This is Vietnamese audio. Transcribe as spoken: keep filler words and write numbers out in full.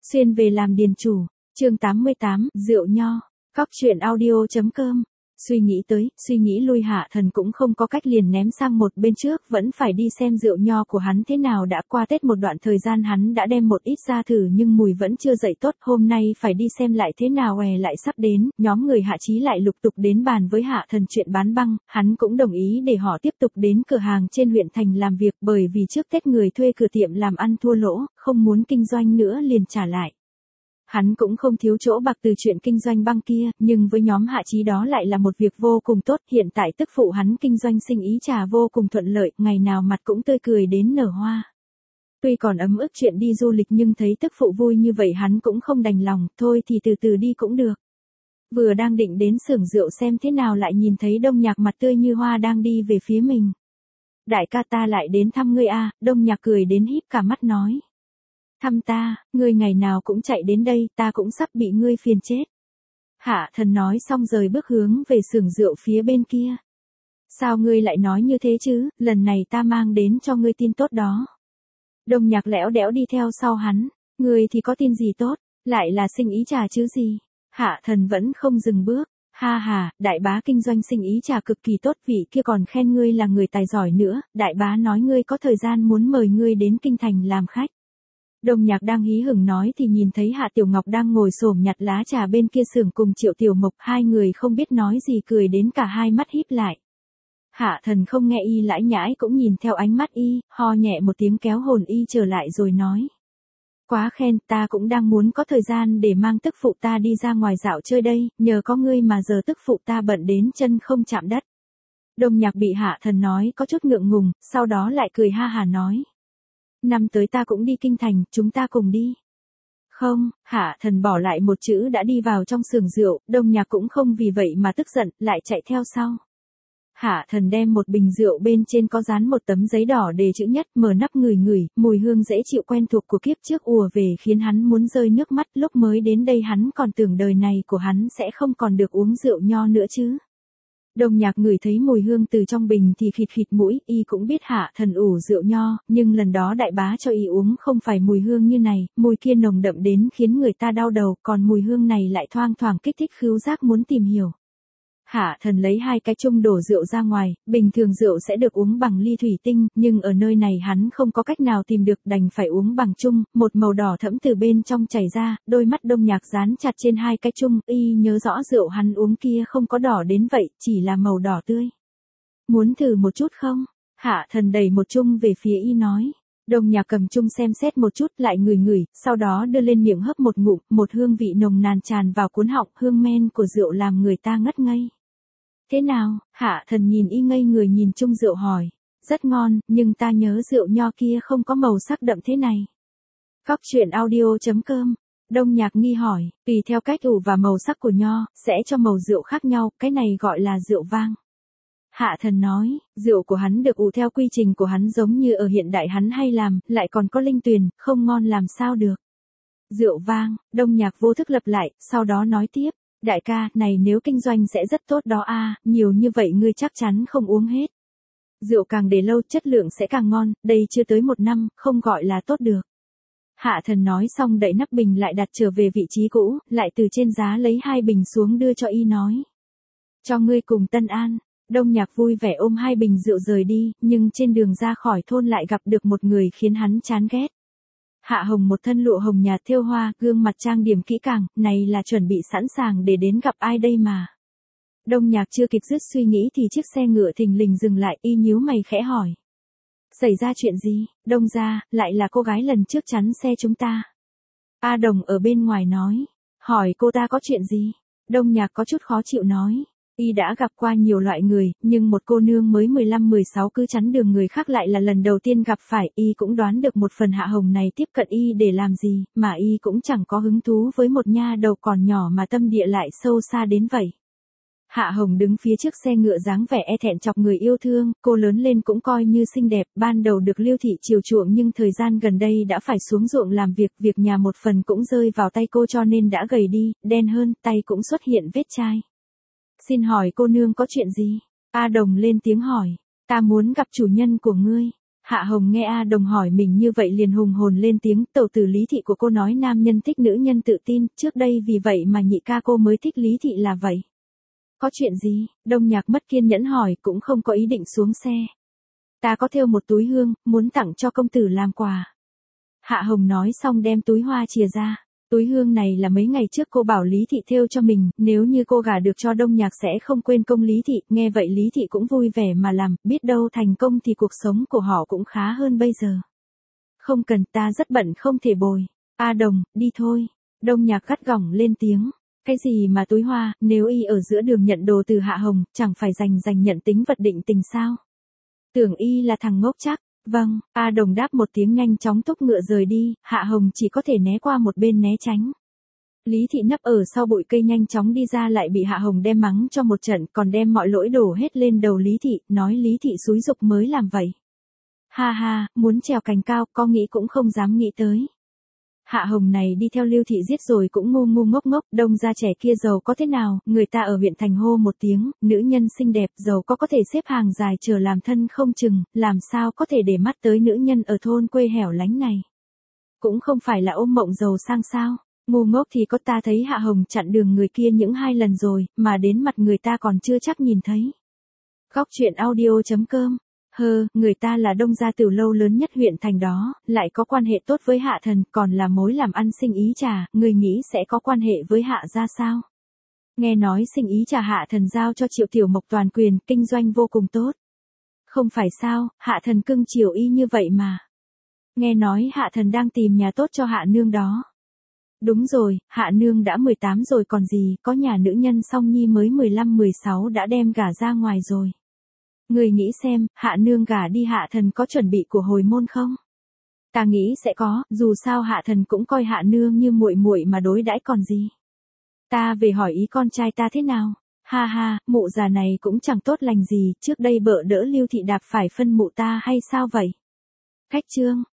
Xuyên về làm điền chủ, chương tám mươi tám, rượu nho, cóc truyện audio chấm com. Suy nghĩ tới, suy nghĩ lui Hạ Thần cũng không có cách liền ném sang một bên trước, vẫn phải đi xem rượu nho của hắn thế nào. Đã qua Tết một đoạn thời gian hắn đã đem một ít ra thử nhưng mùi vẫn chưa dậy tốt, hôm nay phải đi xem lại thế nào. Hè lại sắp đến, nhóm người Hạ Chí lại lục tục đến bàn với Hạ Thần chuyện bán băng, hắn cũng đồng ý để họ tiếp tục đến cửa hàng trên huyện thành làm việc, bởi vì trước Tết người thuê cửa tiệm làm ăn thua lỗ, không muốn kinh doanh nữa liền trả lại. Hắn cũng không thiếu chỗ bạc từ chuyện kinh doanh băng kia, nhưng với nhóm Hạ Chí đó lại là một việc vô cùng tốt. Hiện tại tức phụ hắn kinh doanh sinh ý trà vô cùng thuận lợi, ngày nào mặt cũng tươi cười đến nở hoa. Tuy còn ấm ức chuyện đi du lịch nhưng thấy tức phụ vui như vậy hắn cũng không đành lòng, thôi thì từ từ đi cũng được. Vừa đang định đến xưởng rượu xem thế nào lại nhìn thấy Đông Nhạc mặt tươi như hoa đang đi về phía mình. Đại ca ta lại đến thăm ngươi a. Đông Nhạc cười đến híp cả mắt nói. Thăm ta, ngươi ngày nào cũng chạy đến đây, ta cũng sắp bị ngươi phiền chết. Hạ Thần nói xong rời bước hướng về xưởng rượu phía bên kia. Sao ngươi lại nói như thế chứ, lần này ta mang đến cho ngươi tin tốt đó. Đông Nhạc lẽo đẽo đi theo sau hắn, ngươi thì có tin gì tốt, lại là sinh ý trà chứ gì. Hạ Thần vẫn không dừng bước. Ha ha, đại bá kinh doanh sinh ý trà cực kỳ tốt, vị kia còn khen ngươi là người tài giỏi nữa, đại bá nói ngươi có thời gian muốn mời ngươi đến kinh thành làm khách. Đông Nhạc đang hí hửng nói thì nhìn thấy Hạ Tiểu Ngọc đang ngồi xổm nhặt lá trà bên kia xưởng cùng Triệu Tiểu Mộc, hai người không biết nói gì cười đến cả hai mắt híp lại. Hạ Thần không nghe y lãi nhãi cũng nhìn theo ánh mắt y, ho nhẹ một tiếng kéo hồn y trở lại rồi nói. Quá khen, ta cũng đang muốn có thời gian để mang tức phụ ta đi ra ngoài dạo chơi đây, nhờ có ngươi mà giờ tức phụ ta bận đến chân không chạm đất. Đông Nhạc bị Hạ Thần nói có chút ngượng ngùng, sau đó lại cười ha hà nói. Năm tới ta cũng đi kinh thành, chúng ta cùng đi. Không, Hạ Thần bỏ lại một chữ đã đi vào trong xưởng rượu, Đông Nhạc cũng không vì vậy mà tức giận, lại chạy theo sau. Hạ Thần đem một bình rượu bên trên có dán một tấm giấy đỏ đề chữ nhất, mở nắp ngửi ngửi, mùi hương dễ chịu quen thuộc của kiếp trước ùa về khiến hắn muốn rơi nước mắt. Lúc mới đến đây hắn còn tưởng đời này của hắn sẽ không còn được uống rượu nho nữa chứ. Đông Nhạc ngửi thấy mùi hương từ trong bình thì khịt khịt mũi, y cũng biết Hạ Thần ủ rượu nho, nhưng lần đó đại bá cho y uống không phải mùi hương như này, mùi kia nồng đậm đến khiến người ta đau đầu, còn mùi hương này lại thoang thoảng kích thích khứu giác muốn tìm hiểu. Hạ Thần lấy hai cái chung đổ rượu ra ngoài, bình thường rượu sẽ được uống bằng ly thủy tinh, nhưng ở nơi này hắn không có cách nào tìm được đành phải uống bằng chung, một màu đỏ thẫm từ bên trong chảy ra, đôi mắt Đông Nhạc dán chặt trên hai cái chung, y nhớ rõ rượu hắn uống kia không có đỏ đến vậy, chỉ là màu đỏ tươi. Muốn thử một chút không? Hạ Thần đẩy một chung về phía y nói. Đông Nhạc cầm chung xem xét một chút lại ngửi ngửi, sau đó đưa lên miệng hấp một ngụm, một hương vị nồng nàn tràn vào cuốn họng, hương men của rượu làm người ta ngất ngây. Thế nào? Hạ Thần nhìn y ngây người nhìn chung rượu hỏi. Rất ngon, nhưng ta nhớ rượu nho kia không có màu sắc đậm thế này. Cóc truyện audio chấm com. Đông Nhạc nghi hỏi, tùy theo cách ủ và màu sắc của nho, sẽ cho màu rượu khác nhau, cái này gọi là rượu vang. Hạ Thần nói, rượu của hắn được ủ theo quy trình của hắn giống như ở hiện đại hắn hay làm, lại còn có linh tuyền, không ngon làm sao được. Rượu vang, Đông Nhạc vô thức lặp lại, sau đó nói tiếp. Đại ca, này nếu kinh doanh sẽ rất tốt đó a, nhiều như vậy ngươi chắc chắn không uống hết. Rượu càng để lâu chất lượng sẽ càng ngon, đây chưa tới một năm, không gọi là tốt được. Hạ Thần nói xong đậy nắp bình lại đặt trở về vị trí cũ, lại từ trên giá lấy hai bình xuống đưa cho y nói. Cho ngươi cùng Tân An. Đông Nhạc vui vẻ ôm hai bình rượu rời đi, nhưng trên đường ra khỏi thôn lại gặp được một người khiến hắn chán ghét. Hạ Hồng một thân lụa hồng nhạt thêu hoa, gương mặt trang điểm kỹ càng, này là chuẩn bị sẵn sàng để đến gặp ai đây mà. Đông Nhạc chưa kịp dứt suy nghĩ thì chiếc xe ngựa thình lình dừng lại, y nhíu mày khẽ hỏi. Xảy ra chuyện gì? Đông gia, lại là cô gái lần trước chắn xe chúng ta. A Đồng ở bên ngoài nói. Hỏi cô ta có chuyện gì? Đông Nhạc có chút khó chịu nói. Y đã gặp qua nhiều loại người, nhưng một cô nương mới mười lăm mười sáu cứ chắn đường người khác lại là lần đầu tiên gặp phải, y cũng đoán được một phần Hạ Hồng này tiếp cận y để làm gì, mà y cũng chẳng có hứng thú với một nha đầu còn nhỏ mà tâm địa lại sâu xa đến vậy. Hạ Hồng đứng phía trước xe ngựa dáng vẻ e thẹn chọc người yêu thương, cô lớn lên cũng coi như xinh đẹp, ban đầu được Liêu thị chiều chuộng nhưng thời gian gần đây đã phải xuống ruộng làm việc, việc nhà một phần cũng rơi vào tay cô cho nên đã gầy đi, đen hơn, tay cũng xuất hiện vết chai. Xin hỏi cô nương có chuyện gì? A Đồng lên tiếng hỏi. Ta muốn gặp chủ nhân của ngươi. Hạ Hồng nghe A Đồng hỏi mình như vậy liền hùng hồn lên tiếng, tẩu tử Lý thị của cô nói nam nhân thích nữ nhân tự tin, trước đây vì vậy mà nhị ca cô mới thích Lý thị là vậy. Có chuyện gì? Đông Nhạc mất kiên nhẫn hỏi, cũng không có ý định xuống xe. Ta có thêu một túi hương, muốn tặng cho công tử làm quà. Hạ Hồng nói xong đem túi hoa chìa ra. Túi hương này là mấy ngày trước cô bảo Lý thị thêu cho mình, nếu như cô gả được cho Đông Nhạc sẽ không quên công Lý thị, nghe vậy Lý thị cũng vui vẻ mà làm, biết đâu thành công thì cuộc sống của họ cũng khá hơn bây giờ. Không cần, ta rất bận không thể bồi. A Đồng, đi thôi. Đông Nhạc gắt gỏng lên tiếng. Cái gì mà túi hoa, nếu y ở giữa đường nhận đồ từ Hạ Hồng, chẳng phải dành dành nhận tính vật định tình sao? Tưởng y là thằng ngốc chắc. Vâng, A Đồng đáp một tiếng nhanh chóng thúc ngựa rời đi, Hạ Hồng chỉ có thể né qua một bên né tránh. Lý thị nấp ở sau bụi cây nhanh chóng đi ra lại bị Hạ Hồng đem mắng cho một trận, còn đem mọi lỗi đổ hết lên đầu Lý thị, nói Lý thị xúi giục mới làm vậy. Ha ha, muốn trèo cành cao, có nghĩ cũng không dám nghĩ tới. Hạ Hồng này đi theo Lưu thị giết rồi cũng ngu ngu ngốc ngốc, Đông gia trẻ kia giàu có thế nào, người ta ở huyện thành hô một tiếng, nữ nhân xinh đẹp giàu có có thể xếp hàng dài chờ làm thân không chừng, làm sao có thể để mắt tới nữ nhân ở thôn quê hẻo lánh này. Cũng không phải là ôm mộng giàu sang sao, ngu ngốc thì có, ta thấy Hạ Hồng chặn đường người kia những hai lần rồi, mà đến mặt người ta còn chưa chắc nhìn thấy. Góc truyện audio chấm com. Hơ, người ta là Đông gia từ lâu lớn nhất huyện thành đó, lại có quan hệ tốt với Hạ Thần, còn là mối làm ăn sinh ý trà, người nghĩ sẽ có quan hệ với Hạ gia sao? Nghe nói sinh ý trà Hạ Thần giao cho Triệu Tiểu Mộc toàn quyền, kinh doanh vô cùng tốt. Không phải sao, Hạ Thần cưng chiều y như vậy mà. Nghe nói Hạ Thần đang tìm nhà tốt cho Hạ Nương đó. Đúng rồi, Hạ Nương đã mười tám rồi còn gì, có nhà nữ nhân song nhi mới mười lăm mười sáu đã đem gả ra ngoài rồi. Người nghĩ xem, Hạ Nương gả đi Hạ Thần có chuẩn bị của hồi môn không? Ta nghĩ sẽ có, dù sao Hạ Thần cũng coi Hạ Nương như muội muội mà đối đãi còn gì. Ta về hỏi ý con trai ta thế nào? Ha ha, mụ già này cũng chẳng tốt lành gì, trước đây bợ đỡ Lưu thị đạp phải phân mụ ta hay sao vậy? Khách chương.